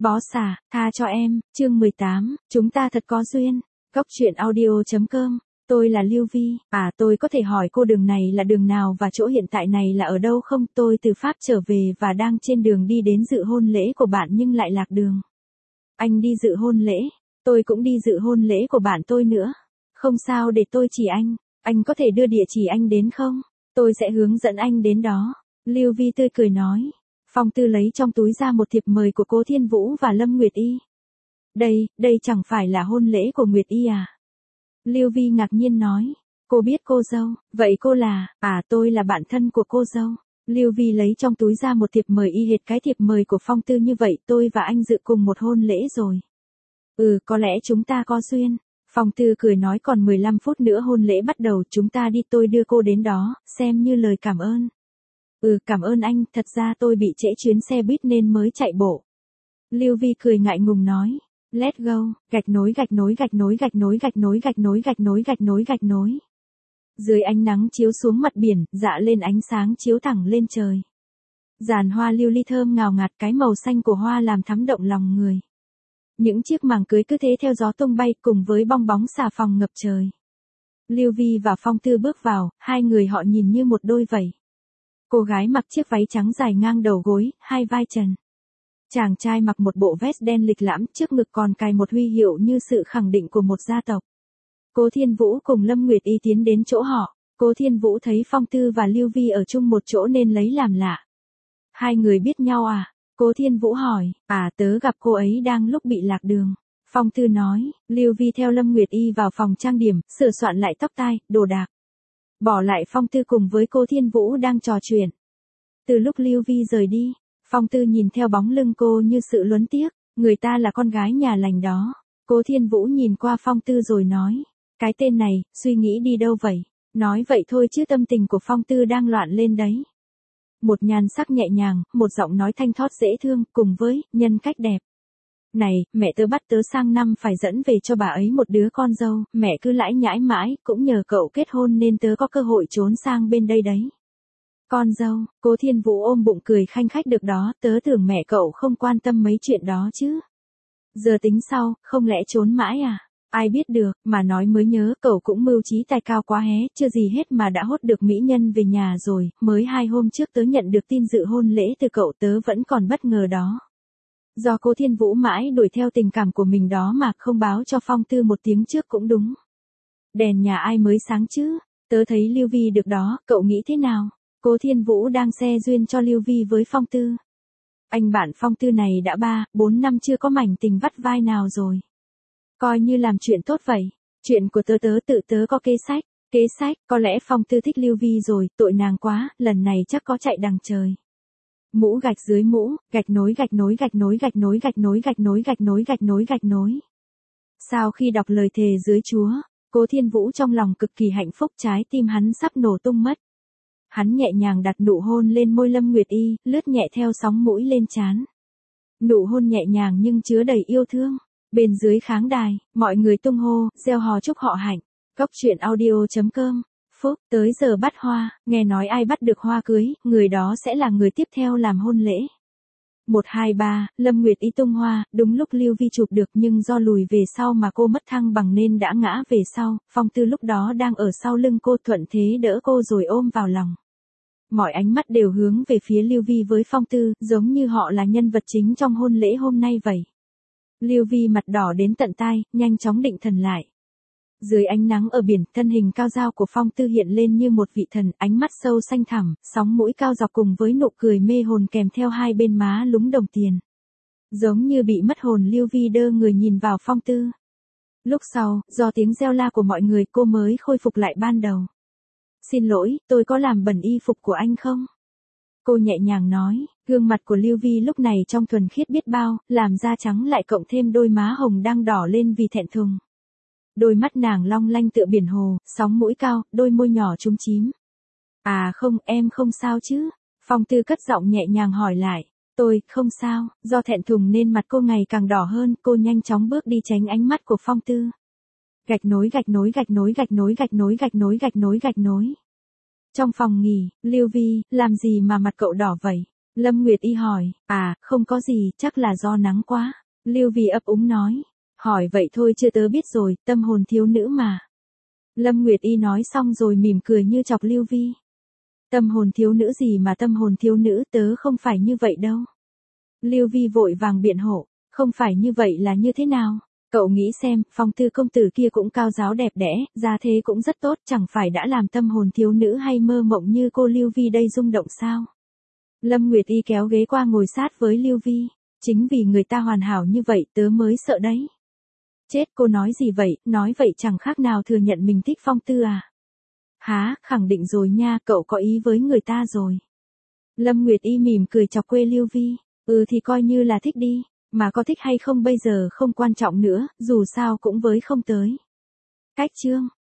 Bó xà, tha cho em, chương 18, chúng ta thật có duyên. Góc truyện audio.com, tôi là Lưu Vi, tôi có thể hỏi cô đường này là đường nào và chỗ hiện tại này là ở đâu không? Tôi từ Pháp trở về và đang trên đường đi đến dự hôn lễ của bạn nhưng lại lạc đường. Anh đi dự hôn lễ, tôi cũng đi dự hôn lễ của bạn tôi nữa. Không sao để tôi chỉ anh có thể đưa địa chỉ anh đến không? Tôi sẽ hướng dẫn anh đến đó. Lưu Vi tươi cười nói. Phong Tư lấy trong túi ra một thiệp mời của Cố Thiên Vũ và Lâm Nguyệt Y. Đây chẳng phải là hôn lễ của Nguyệt Y à? Lưu Vi ngạc nhiên nói. Cô biết cô dâu, vậy cô là, tôi là bạn thân của cô dâu. Lưu Vi lấy trong túi ra một thiệp mời y hệt cái thiệp mời của Phong Tư, như vậy tôi và anh dự cùng một hôn lễ rồi. Có lẽ chúng ta có duyên. Phong Tư cười nói, còn 15 phút nữa hôn lễ bắt đầu, chúng ta đi, tôi đưa cô đến đó, xem như lời cảm ơn. Cảm ơn anh, thật ra tôi bị trễ chuyến xe buýt nên mới chạy bộ. Lưu Vi cười ngại ngùng nói. Let's go, gạch nối. Dưới ánh nắng chiếu xuống mặt biển, dạ lên ánh sáng chiếu thẳng lên trời. Giàn hoa lưu ly thơm ngào ngạt, cái màu xanh của hoa làm thắm động lòng người. Những chiếc màng cưới cứ thế theo gió tung bay cùng với bong bóng xà phòng ngập trời. Lưu Vi và Phong Tư bước vào, hai người họ nhìn như một đôi vậy. Cô gái mặc chiếc váy trắng dài ngang đầu gối, hai vai trần. Chàng trai mặc một bộ vest đen lịch lãm, trước ngực còn cài một huy hiệu như sự khẳng định của một gia tộc. Cố Thiên Vũ cùng Lâm Nguyệt Y tiến đến chỗ họ. Cố Thiên Vũ thấy Phong Tư và Lưu Vi ở chung một chỗ nên lấy làm lạ. Hai người biết nhau à? Cố Thiên Vũ hỏi. Tớ gặp cô ấy đang lúc bị lạc đường. Phong Tư nói. Lưu Vi theo Lâm Nguyệt Y vào phòng trang điểm, sửa soạn lại tóc tai, đồ đạc. Bỏ lại Phong Tư cùng với Cố Thiên Vũ đang trò chuyện. Từ lúc Lưu Vi rời đi, Phong Tư nhìn theo bóng lưng cô như sự luấn tiếc, người ta là con gái nhà lành đó. Cố Thiên Vũ nhìn qua Phong Tư rồi nói, cái tên này, suy nghĩ đi đâu vậy? Nói vậy thôi chứ tâm tình của Phong Tư đang loạn lên đấy. Một nhan sắc nhẹ nhàng, một giọng nói thanh thoát dễ thương, cùng với nhân cách đẹp. Này, mẹ tớ bắt tớ sang năm phải dẫn về cho bà ấy một đứa con dâu, mẹ cứ lãi nhãi mãi, cũng nhờ cậu kết hôn nên tớ có cơ hội trốn sang bên đây đấy. Con dâu, Cố Thiên Vũ ôm bụng cười khanh khách, được đó, tớ tưởng mẹ cậu không quan tâm mấy chuyện đó chứ. Giờ tính sau, không lẽ trốn mãi à? Ai biết được, mà nói mới nhớ, cậu cũng mưu trí tài cao quá hé, chưa gì hết mà đã hốt được mỹ nhân về nhà rồi, mới 2 hôm trước tớ nhận được tin dự hôn lễ từ cậu, tớ vẫn còn bất ngờ đó. Do Cố Thiên Vũ mãi đuổi theo tình cảm của mình đó mà không báo cho Phong Tư một tiếng trước cũng đúng. Đèn nhà ai mới sáng chứ? Tớ thấy Lưu Vi được đó, cậu nghĩ thế nào? Cố Thiên Vũ đang xe duyên cho Lưu Vi với Phong Tư. Anh bạn Phong Tư này đã 3-4 năm chưa có mảnh tình vắt vai nào rồi. Coi như làm chuyện tốt vậy. Chuyện của tớ tự tớ có kế sách. Kế sách, có lẽ Phong Tư thích Lưu Vi rồi, tội nàng quá, lần này chắc có chạy đằng trời. Mũ gạch dưới mũ, gạch nối. Sau khi đọc lời thề dưới Chúa, Cố Thiên Vũ trong lòng cực kỳ hạnh phúc, trái tim hắn sắp nổ tung mất. Hắn nhẹ nhàng đặt nụ hôn lên môi Lâm Nguyệt Y, lướt nhẹ theo sóng mũi lên trán. Nụ hôn nhẹ nhàng nhưng chứa đầy yêu thương. Bên dưới kháng đài, mọi người tung hô, reo hò chúc họ hạnh. Góc truyện audio.com. Phúc, tới giờ bắt hoa, nghe nói ai bắt được hoa cưới, người đó sẽ là người tiếp theo làm hôn lễ. 1, 2, 3, Lâm Nguyệt Y tung hoa, đúng lúc Lưu Vi chụp được nhưng do lùi về sau mà cô mất thăng bằng nên đã ngã về sau. Phong Tư lúc đó đang ở sau lưng cô, thuận thế đỡ cô rồi ôm vào lòng. Mọi ánh mắt đều hướng về phía Lưu Vi với Phong Tư, giống như họ là nhân vật chính trong hôn lễ hôm nay vậy. Lưu Vi mặt đỏ đến tận tai, nhanh chóng định thần lại. Dưới ánh nắng ở biển, thân hình cao dao của Phong Tư hiện lên như một vị thần, ánh mắt sâu xanh thẳm, sóng mũi cao dọc cùng với nụ cười mê hồn kèm theo hai bên má lúng đồng tiền. Giống như bị mất hồn, Lưu Vi đơ người nhìn vào Phong Tư. Lúc sau, do tiếng reo la của mọi người, cô mới khôi phục lại ban đầu. Xin lỗi, tôi có làm bẩn y phục của anh không? Cô nhẹ nhàng nói, gương mặt của Lưu Vi lúc này trong thuần khiết biết bao, làm da trắng lại cộng thêm đôi má hồng đang đỏ lên vì thẹn thùng. Đôi mắt nàng long lanh tựa biển hồ, sóng mũi cao, đôi môi nhỏ chúm chím. Không, em không sao chứ? Phong Tư cất giọng nhẹ nhàng hỏi lại. Tôi, không sao, do thẹn thùng nên mặt cô ngày càng đỏ hơn, cô nhanh chóng bước đi tránh ánh mắt của Phong Tư. Gạch nối. Trong phòng nghỉ, Lưu Vi, làm gì mà mặt cậu đỏ vậy? Lâm Nguyệt Y hỏi, không có gì, chắc là do nắng quá. Lưu Vi ấp úng nói, hỏi vậy thôi chưa tớ biết rồi, tâm hồn thiếu nữ mà. Lâm Nguyệt Y nói xong rồi mỉm cười như chọc Lưu Vi. Tâm hồn thiếu nữ gì mà tâm hồn thiếu nữ, tớ không phải như vậy đâu. Lưu Vi vội vàng biện hộ, không phải như vậy là như thế nào? Cậu nghĩ xem, Phong Tư công tử kia cũng cao giáo đẹp đẽ, gia thế cũng rất tốt, chẳng phải đã làm tâm hồn thiếu nữ hay mơ mộng như cô Lưu Vi đây rung động sao? Lâm Nguyệt Y kéo ghế qua ngồi sát với Lưu Vi, chính vì người ta hoàn hảo như vậy tớ mới sợ đấy. Chết, cô nói gì vậy, nói vậy chẳng khác nào thừa nhận mình thích Phong Tư à? Hả, khẳng định rồi nha, cậu có ý với người ta rồi. Lâm Nguyệt Y mỉm cười chọc quê Lưu Vi, thì coi như là thích đi, mà có thích hay không bây giờ không quan trọng nữa, dù sao cũng với không tới. Cách chương